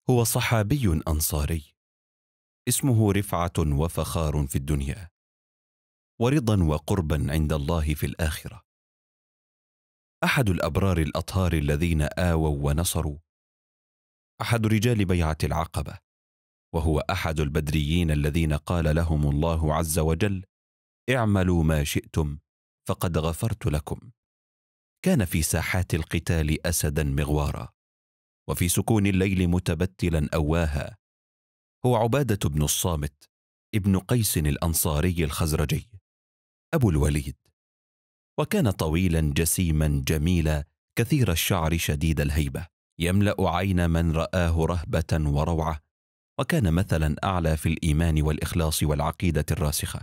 هو صحابي أنصاري اسمه رفعة وفخار في الدنيا ورضا وقربا عند الله في الآخرة. أحد الأبرار الأطهار الذين آووا ونصروا، أحد رجال بيعة العقبة، وهو أحد البدريين الذين قال لهم الله عز وجل: اعملوا ما شئتم فقد غفرت لكم. كان في ساحات القتال أسدا مغوارا، وفي سكون الليل متبتلا أواها. هو عبادة بن الصامت ابن قيس الأنصاري الخزرجي أبو الوليد، وكان طويلا جسيما جميلا كثير الشعر شديد الهيبة، يملأ عين من رآه رهبة وروعة، وكان مثلا أعلى في الإيمان والإخلاص والعقيدة الراسخة.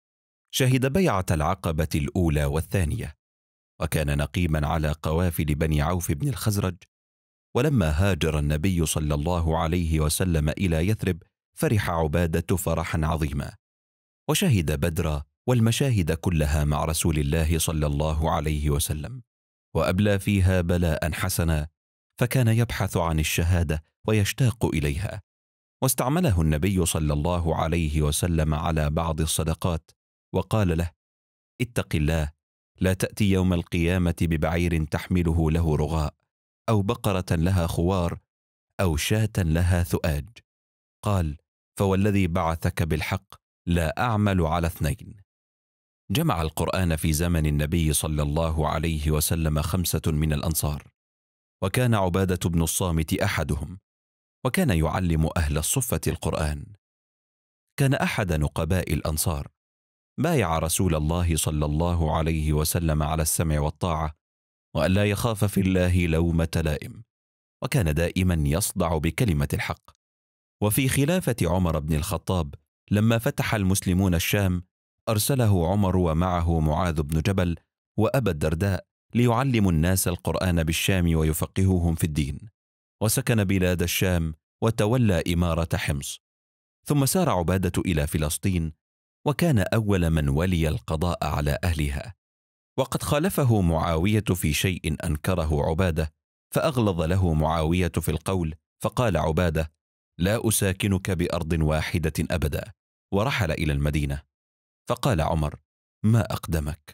شهد بيعة العقبة الأولى والثانية، وكان نقيبا على قوافل بني عوف بن الخزرج. ولما هاجر النبي صلى الله عليه وسلم إلى يثرب فرح عبادة فرحا عظيما، وشهد بدرا والمشاهد كلها مع رسول الله صلى الله عليه وسلم، وأبلى فيها بلاء حسنا، فكان يبحث عن الشهادة ويشتاق إليها. واستعمله النبي صلى الله عليه وسلم على بعض الصدقات، وقال له: اتق الله، لا تأتي يوم القيامة ببعير تحمله له رغاء، أو بقرة لها خوار، أو شاة لها ثؤاج. قال: فوالذي بعثك بالحق لا أعمل على اثنين. جمع القرآن في زمن النبي صلى الله عليه وسلم 5 من الأنصار، وكان عبادة بن الصامت أحدهم، وكان يعلم أهل الصفة القرآن. كان أحد نقباء الأنصار، بايع رسول الله صلى الله عليه وسلم على السمع والطاعة، وأن لا يخاف في الله لومة لائم، وكان دائما يصدع بكلمة الحق. وفي خلافة عمر بن الخطاب لما فتح المسلمون الشام، أرسله عمر ومعه معاذ بن جبل وأبا الدرداء ليعلموا الناس القرآن بالشام ويفقهوهم في الدين، وسكن بلاد الشام وتولى إمارة حمص. ثم سار عبادة إلى فلسطين، وكان أول من ولي القضاء على أهلها. وقد خالفه معاوية في شيء أنكره عبادة، فأغلظ له معاوية في القول، فقال عبادة: لا أساكنك بأرض واحدة أبدا، ورحل إلى المدينة. فقال عمر: ما أقدمك؟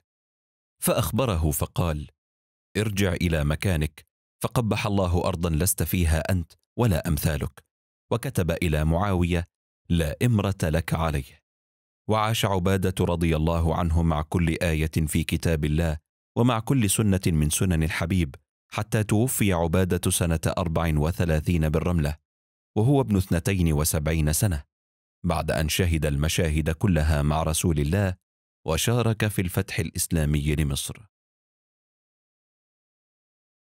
فأخبره فقال: ارجع إلى مكانك، فقبح الله أرضا لست فيها أنت ولا أمثالك. وكتب إلى معاوية: لا إمرة لك عليه. وعاش عبادة رضي الله عنه مع كل آية في كتاب الله ومع كل سنة من سنن الحبيب، حتى توفي عبادة سنة 34 بالرملة، وهو ابن 72 سنة، بعد أن شهد المشاهد كلها مع رسول الله، وشارك في الفتح الإسلامي لمصر.